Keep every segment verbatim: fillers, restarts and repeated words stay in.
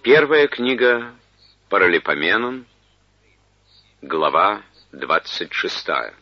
Первая книга Паралипоменон, глава двадцать шестая.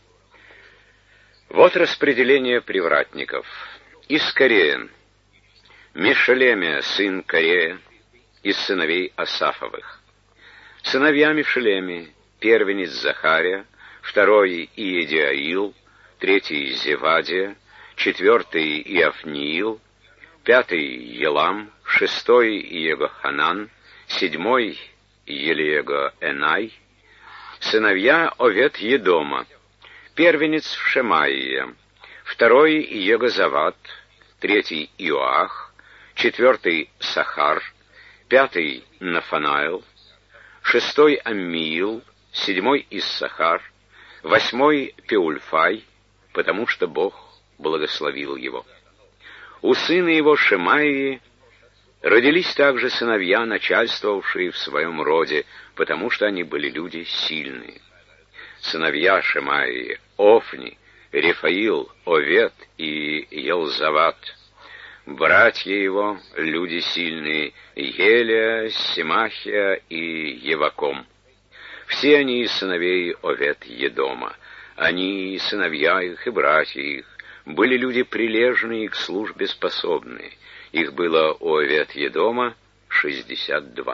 Вот распределение привратников. Из Кореен: Мешелемия, сын Корея, из сыновей Асафовых. Сыновья Мешелеми: первенец Захария, второй Иедиаил, третий Зевадия, четвертый Иофниил, пятый Елам, шестой Иегоханан, седьмой Елиего-Энай. Сыновья Овет-Едома: первенец Шемаия, второй Иегозават, третий Иоах, четвертый Сахар, пятый Нафанаил, шестой Аммиил, седьмой Иссахар, восьмой Пеульфай, потому что Бог благословил его. У сына его Шемаии родились также сыновья, начальствовавшие в своем роде, потому что они были люди сильные. Сыновья Шемаии: Офни, Рефаил, Овет и Елзават. Братья его — люди сильные: Елия, Семахия и Еваком. Все они из сыновей Овет-Едома. Они, сыновья их и братья их, были люди прилежные и к службе способные. Их было у Овет-Едома шестьдесят два.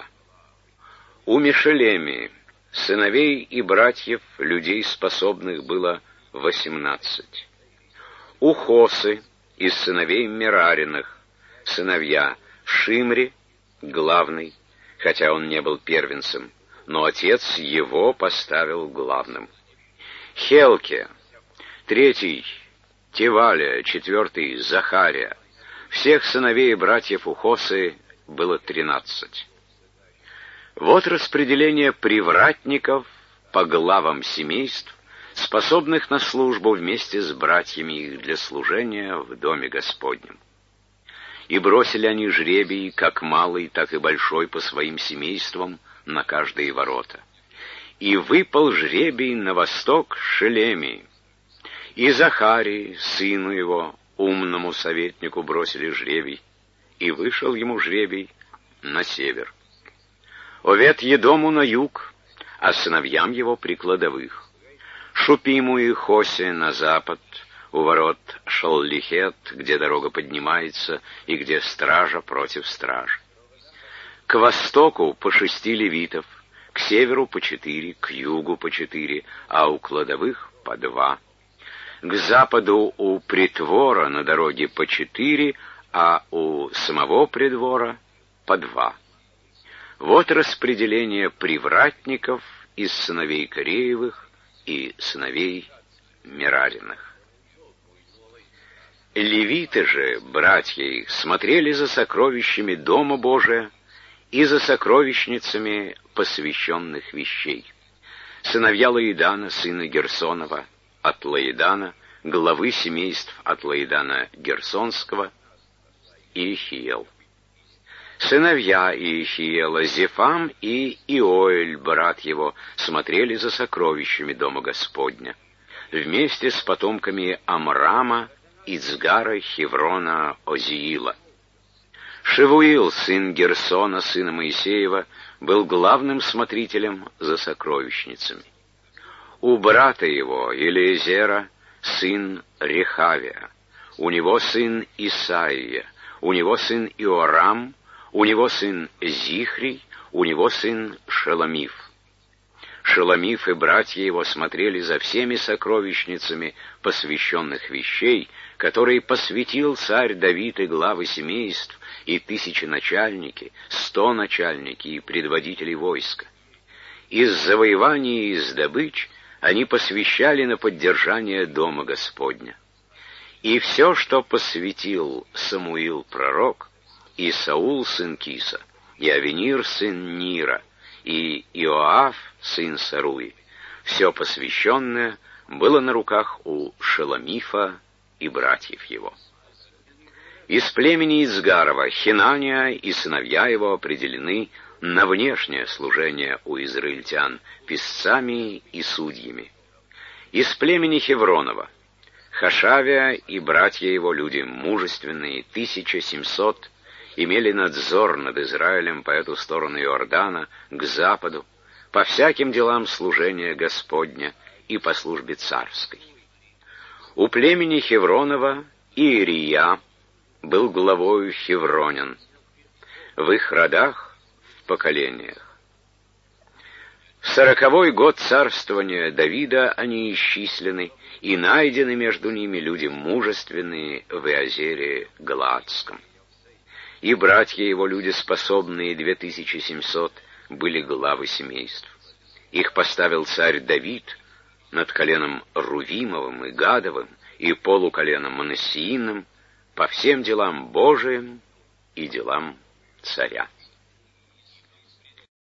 У Мешелеми, сыновей и братьев, людей способных, было восемнадцать. У Хосы, из сыновей Мерариных, сыновья Шимри, главный, хотя он не был первенцем, но отец его поставил главным. Хелке, третий Тевалия, четвертый Захария. Всех сыновей и братьев у Хосы было тринадцать. Вот распределение привратников по главам семейств, способных на службу вместе с братьями их для служения в доме Господнем. И бросили они жребий, как малый, так и большой, по своим семействам на каждые ворота. И выпал жребий на восток Шелеми. И Захарии, сыну его, умному советнику, бросили жребий, и вышел ему жребий на север. Овет-Едому на юг, а сыновьям его при кладовых. Шупиму и Хосе на запад, у ворот Шаллихет, где дорога поднимается и где стража против стражи. К востоку по шести левитов, к северу по четыре, к югу по четыре, а у кладовых по два. К западу у притвора на дороге по четыре, а у самого придвора по два. Вот распределение привратников из сыновей Кореевых и сыновей Мерариных. Левиты же, братья их, смотрели за сокровищами Дома Божия и за сокровищницами посвященных вещей. Сыновья Лаидана, сына Герсонова, от Лаидана, главы семейств от Лаидана Герсонского, Иехиел. Сыновья Иехиела: Зефам и Иоэль, брат его, смотрели за сокровищами Дома Господня, вместе с потомками Амрама, Ицгара, Хеврона, Озиила. Шевуил, сын Герсона, сына Моисеева, был главным смотрителем за сокровищницами. У брата его, Елиезера, сын Рехавия, у него сын Исаия, у него сын Иорам, у него сын Зихрий, у него сын Шеломиф. Шеломиф и братья его смотрели за всеми сокровищницами посвященных вещей, которые посвятил царь Давид, и главы семейств, и тысячи начальники, сто начальники и предводители войска. Из завоеваний и из добыч они посвящали на поддержание Дома Господня. И все, что посвятил Самуил пророк, и Саул сын Киса, и Авенир сын Нира, и Иоав сын Саруи, все посвященное было на руках у Шеломифа и братьев его. Из племени Ицгарова Хинания и сыновья его определены на внешнее служение у израильтян писцами и судьями. Из племени Хевронова Хашавия и братья его, люди мужественные, тысяча семьсот, имели надзор над Израилем по эту сторону Иордана, к западу, по всяким делам служения Господня и по службе царской. У племени Хевронова Иерия был главою Хевронин, в их родах, в поколениях. В сороковой год царствования Давида они исчислены, и найдены между ними люди мужественные в Иозере Галаадском. И братья его, люди способные, две тысячи семьсот, были главы семейств. Их поставил царь Давид над коленом Рувимовым и Гадовым и полуколеном Манассииным по всем делам Божиим и делам царя.